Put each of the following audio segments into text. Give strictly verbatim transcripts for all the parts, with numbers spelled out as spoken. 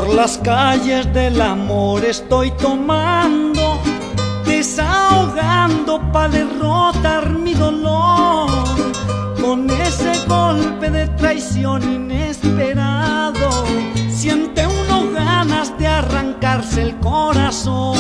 las calles del amor estoy tomando, desahogando para derrotar mi dolor. Con ese golpe de traición inesperado, siente uno ganas de arrancarse el corazón.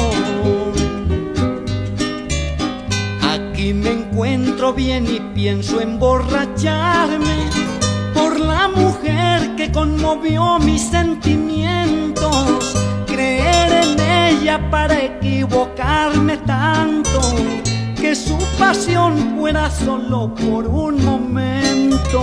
Aquí me encuentro bien y pienso emborracharme por la mujer que conmovió mis sentimientos. Creer en ella para equivocarme tanto, que su pasión fuera solo por un momento.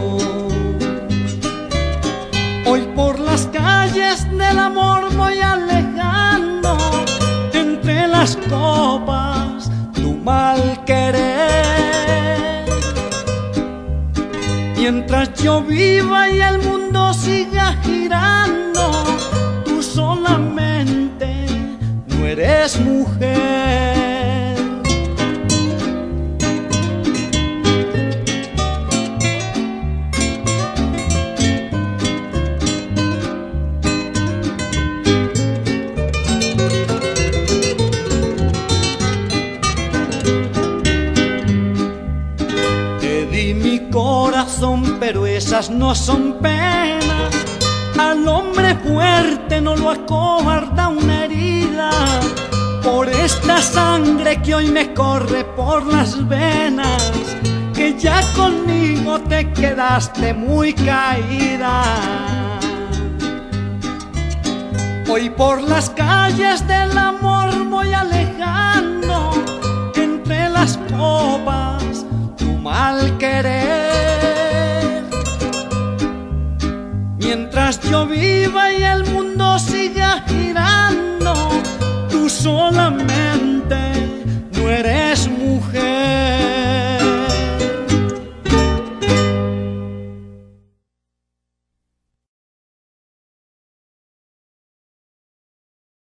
Hoy por las calles del amor voy alejando entre las copas tu mal querer. Mientras yo viva y el mundo siga girando, tú solamente no eres mujer. Corazón, pero esas no son penas. Al hombre fuerte no lo acobarda una herida. Por esta sangre que hoy me corre por las venas, que ya conmigo te quedaste muy caída. Hoy por las calles del amor voy alejando entre las copas tu mal querer. Mientras yo viva y el mundo siga girando, tú solamente